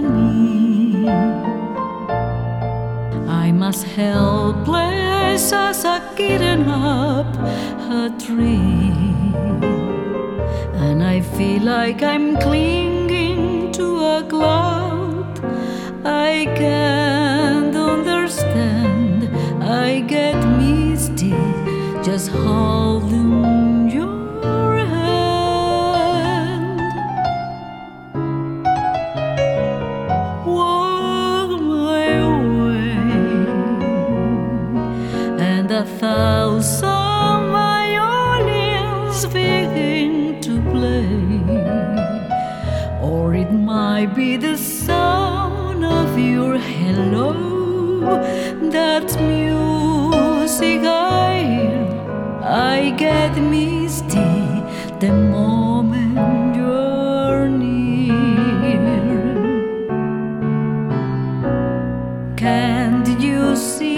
me. I'm as helpless as a kitten up a tree, and I feel like I'm clinging to a cloud. I can't understand, I get misty just holding your hand. Walk my way, and 1,000 violins begin to play, or it might be the sound of your hello. That's music I hear. I get misty the moment you're near. Can't you see